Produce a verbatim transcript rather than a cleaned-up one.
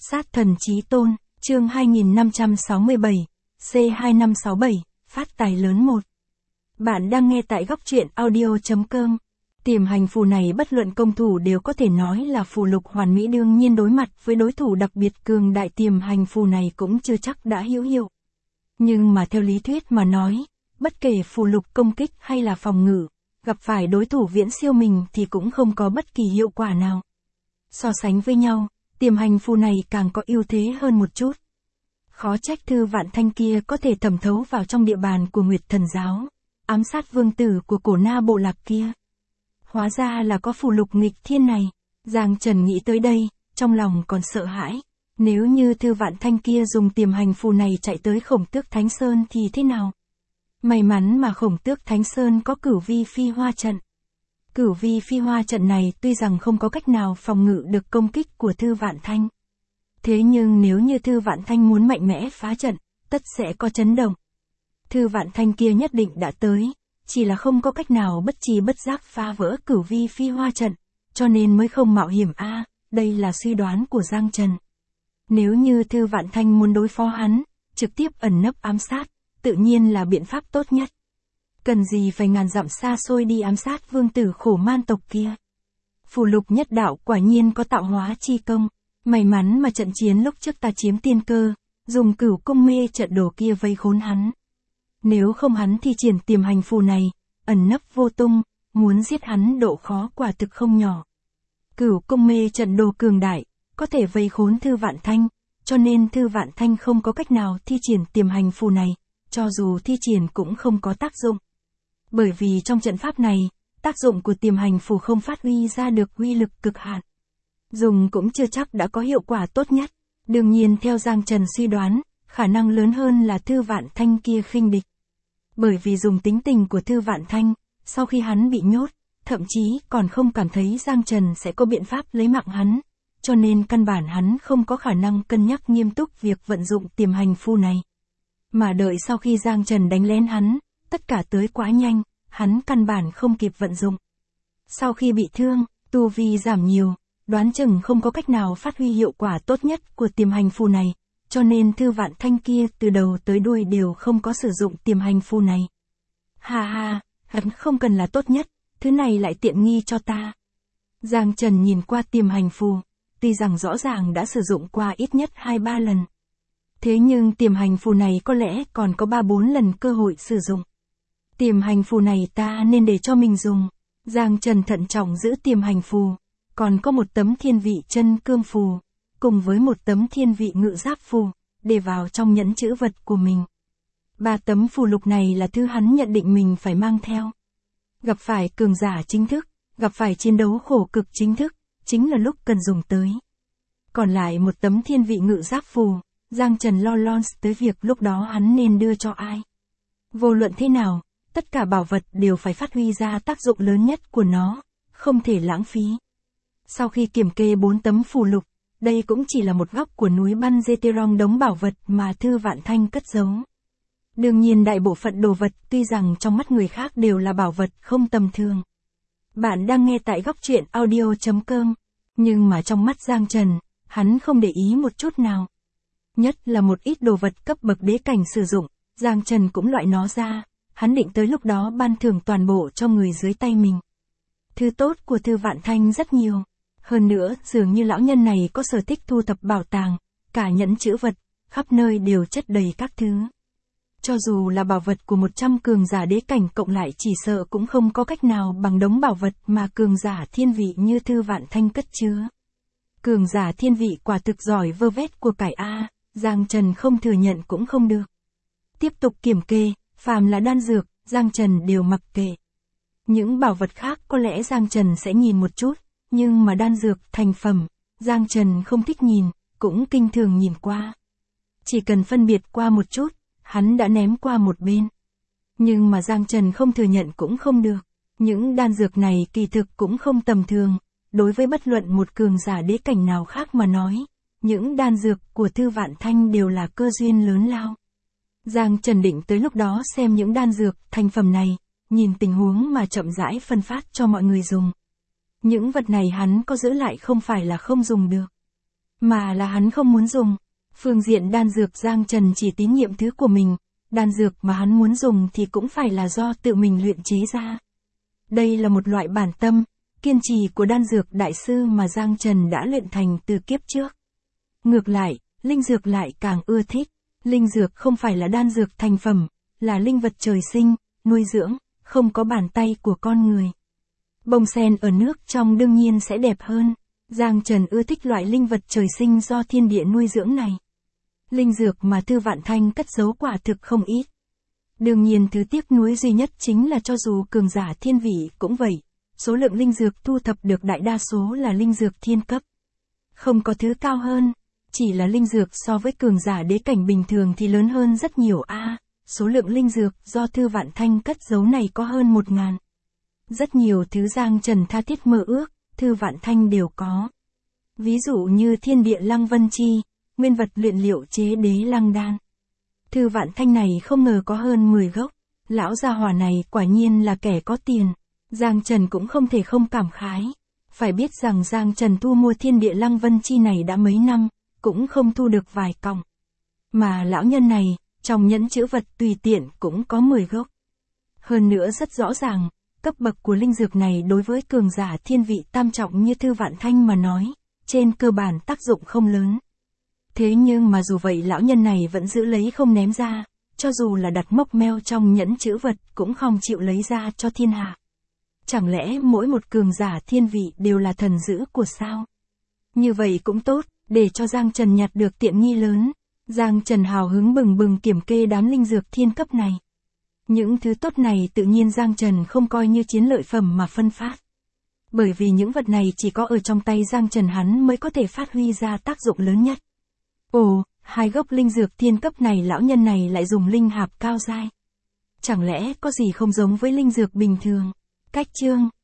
Sát thần chí tôn, chương hai nghìn năm trăm sáu mươi bảy, C hai năm sáu bảy, phát tài lớn một. Bạn đang nghe tại góc truyện audio chấm com. Tiềm hành phù này bất luận công thủ đều có thể nói là phù lục hoàn mỹ, đương nhiên đối mặt với đối thủ đặc biệt cường đại tiềm hành phù này cũng chưa chắc đã hữu hiệu. Nhưng mà theo lý thuyết mà nói, bất kể phù lục công kích hay là phòng ngự, gặp phải đối thủ viễn siêu mình thì cũng không có bất kỳ hiệu quả nào. So sánh với nhau, tiềm hành phù này càng có ưu thế hơn một chút. Khó trách Thư Vạn Thanh kia có thể thẩm thấu vào trong địa bàn của Nguyệt Thần giáo, ám sát vương tử của cổ na bộ lạc kia. Hóa ra là có phù lục nghịch thiên này. Giang Trần nghĩ tới đây, trong lòng còn sợ hãi. Nếu như Thư Vạn Thanh kia dùng tiềm hành phù này chạy tới Khổng Tước Thánh Sơn thì thế nào? May mắn mà Khổng Tước Thánh Sơn có Cửu Vi Phi Hoa trận. Cửu Vi Phi Hoa trận này tuy rằng không có cách nào phòng ngự được công kích của Thư Vạn Thanh. Thế nhưng nếu như Thư Vạn Thanh muốn mạnh mẽ phá trận, tất sẽ có chấn động. Thư Vạn Thanh kia nhất định đã tới, chỉ là không có cách nào bất tri bất giác phá vỡ Cửu Vi Phi Hoa trận, cho nên mới không mạo hiểm a, à, đây là suy đoán của Giang Trần. Nếu như Thư Vạn Thanh muốn đối phó hắn, trực tiếp ẩn nấp ám sát, tự nhiên là biện pháp tốt nhất. Cần gì phải ngàn dặm xa xôi đi ám sát vương tử khổ man tộc kia. Phù lục nhất đạo quả nhiên có tạo hóa chi công. May mắn mà trận chiến lúc trước ta chiếm tiên cơ, dùng Cửu Cung mê trận đồ kia vây khốn hắn. Nếu không hắn thi triển tiềm hành phù này, ẩn nấp vô tung, muốn giết hắn độ khó quả thực không nhỏ. Cửu Cung mê trận đồ cường đại, có thể vây khốn Thư Vạn Thanh, cho nên Thư Vạn Thanh không có cách nào thi triển tiềm hành phù này, cho dù thi triển cũng không có tác dụng. Bởi vì trong trận pháp này, tác dụng của tiềm hành phù không phát huy ra được uy lực cực hạn. Dùng cũng chưa chắc đã có hiệu quả tốt nhất. Đương nhiên theo Giang Trần suy đoán, khả năng lớn hơn là Thư Vạn Thanh kia khinh địch. Bởi vì dùng tính tình của Thư Vạn Thanh, sau khi hắn bị nhốt, thậm chí còn không cảm thấy Giang Trần sẽ có biện pháp lấy mạng hắn, cho nên căn bản hắn không có khả năng cân nhắc nghiêm túc việc vận dụng tiềm hành phù này. Mà đợi sau khi Giang Trần đánh lén hắn, tất cả tới quá nhanh, hắn căn bản không kịp vận dụng. Sau khi bị thương, tu vi giảm nhiều, đoán chừng không có cách nào phát huy hiệu quả tốt nhất của tiềm hành phù này, cho nên Thư Vạn Thanh kia từ đầu tới đuôi đều không có sử dụng tiềm hành phù này. Ha ha, hắn không cần là tốt nhất, thứ này lại tiện nghi cho ta. Giang Trần nhìn qua tiềm hành phù, tuy rằng rõ ràng đã sử dụng qua ít nhất hai ba lần. Thế nhưng tiềm hành phù này có lẽ còn có ba bốn lần cơ hội sử dụng. Tiềm hành phù này ta nên để cho mình dùng. Giang Trần thận trọng giữ tiềm hành phù. Còn có một tấm thiên vị chân cương phù, cùng với một tấm thiên vị ngự giáp phù, để vào trong nhẫn chữ vật của mình. Ba tấm phù lục này là thứ hắn nhận định mình phải mang theo. Gặp phải cường giả chính thức, gặp phải chiến đấu khổ cực chính thức, chính là lúc cần dùng tới. Còn lại một tấm thiên vị ngự giáp phù, Giang Trần lo lon tới việc lúc đó hắn nên đưa cho ai. Vô luận thế nào, tất cả bảo vật đều phải phát huy ra tác dụng lớn nhất của nó, không thể lãng phí. Sau khi kiểm kê bốn tấm phù lục, đây cũng chỉ là một góc của núi Ban Zeterong đống bảo vật mà Thư Vạn Thanh cất giấu. Đương nhiên đại bộ phận đồ vật tuy rằng trong mắt người khác đều là bảo vật không tầm thường. Bạn đang nghe tại góc truyện audio chấm com, nhưng mà trong mắt Giang Trần, hắn không để ý một chút nào. Nhất là một ít đồ vật cấp bậc đế cảnh sử dụng, Giang Trần cũng loại nó ra, hắn định tới lúc đó ban thưởng toàn bộ cho người dưới tay mình. Thứ tốt của Thư Vạn Thanh rất nhiều. Hơn nữa, dường như lão nhân này có sở thích thu thập bảo tàng, cả nhẫn chữ vật, khắp nơi đều chất đầy các thứ. Cho dù là bảo vật của một trăm cường giả đế cảnh cộng lại chỉ sợ cũng không có cách nào bằng đống bảo vật mà cường giả thiên vị như Thư Vạn Thanh cất chứa. Cường giả thiên vị quả thực giỏi vơ vét của cải A, Giang Trần không thừa nhận cũng không được. Tiếp tục kiểm kê, phàm là đan dược, Giang Trần đều mặc kệ. Những bảo vật khác có lẽ Giang Trần sẽ nhìn một chút. Nhưng mà đan dược, thành phẩm, Giang Trần không thích nhìn, cũng kinh thường nhìn qua. Chỉ cần phân biệt qua một chút, hắn đã ném qua một bên. Nhưng mà Giang Trần không thừa nhận cũng không được. Những đan dược này kỳ thực cũng không tầm thường, đối với bất luận một cường giả đế cảnh nào khác mà nói. Những đan dược của Thư Vạn Thanh đều là cơ duyên lớn lao. Giang Trần định tới lúc đó xem những đan dược, thành phẩm này, nhìn tình huống mà chậm rãi phân phát cho mọi người dùng. Những vật này hắn có giữ lại không phải là không dùng được. mà là hắn không muốn dùng. Phương diện đan dược Giang Trần chỉ tín nhiệm thứ của mình, đan dược mà hắn muốn dùng thì cũng phải là do tự mình luyện chế ra. Đây là một loại bản tâm, kiên trì của đan dược đại sư mà Giang Trần đã luyện thành từ kiếp trước. Ngược lại, linh dược lại càng ưa thích. Linh dược không phải là đan dược thành phẩm, là linh vật trời sinh, nuôi dưỡng, không có bàn tay của con người. Bông sen ở nước trong đương nhiên sẽ đẹp hơn. Giang Trần ưa thích loại linh vật trời sinh do thiên địa nuôi dưỡng này. Linh dược mà Thư Vạn Thanh cất giấu quả thực không ít. Đương nhiên thứ tiếc nuối duy nhất chính là cho dù cường giả thiên vị cũng vậy, số lượng linh dược thu thập được đại đa số là linh dược thiên cấp. Không có thứ cao hơn, chỉ là linh dược so với cường giả đế cảnh bình thường thì lớn hơn rất nhiều a. À, số lượng linh dược do Thư Vạn Thanh cất giấu này có hơn một ngàn. Rất nhiều thứ Giang Trần tha thiết mơ ước, Thư Vạn Thanh đều có. Ví dụ như thiên địa lăng vân chi, nguyên vật luyện liệu chế đế lăng đan. Thư Vạn Thanh này không ngờ có hơn mười gốc. Lão gia hỏa này quả nhiên là kẻ có tiền. Giang Trần cũng không thể không cảm khái. Phải biết rằng Giang Trần thu mua thiên địa lăng vân chi này đã mấy năm, cũng không thu được vài cọng. Mà lão nhân này, trong nhẫn chữ vật tùy tiện cũng có mười gốc. Hơn nữa rất rõ ràng, cấp bậc của linh dược này đối với cường giả thiên vị tam trọng như Thư Vạn Thanh mà nói, trên cơ bản tác dụng không lớn. Thế nhưng mà dù vậy lão nhân này vẫn giữ lấy không ném ra, cho dù là đặt mốc meo trong nhẫn chữ vật cũng không chịu lấy ra cho thiên hạ. Chẳng lẽ mỗi một cường giả thiên vị đều là thần dữ của sao? Như vậy cũng tốt, để cho Giang Trần nhặt được tiện nghi lớn. Giang Trần hào hứng bừng bừng kiểm kê đám linh dược thiên cấp này. Những thứ tốt này tự nhiên Giang Trần không coi như chiến lợi phẩm mà phân phát. Bởi vì những vật này chỉ có ở trong tay Giang Trần hắn mới có thể phát huy ra tác dụng lớn nhất. Ồ, hai gốc linh dược thiên cấp này lão nhân này lại dùng linh hạp cao giai. Chẳng lẽ có gì không giống với linh dược bình thường? Cách chương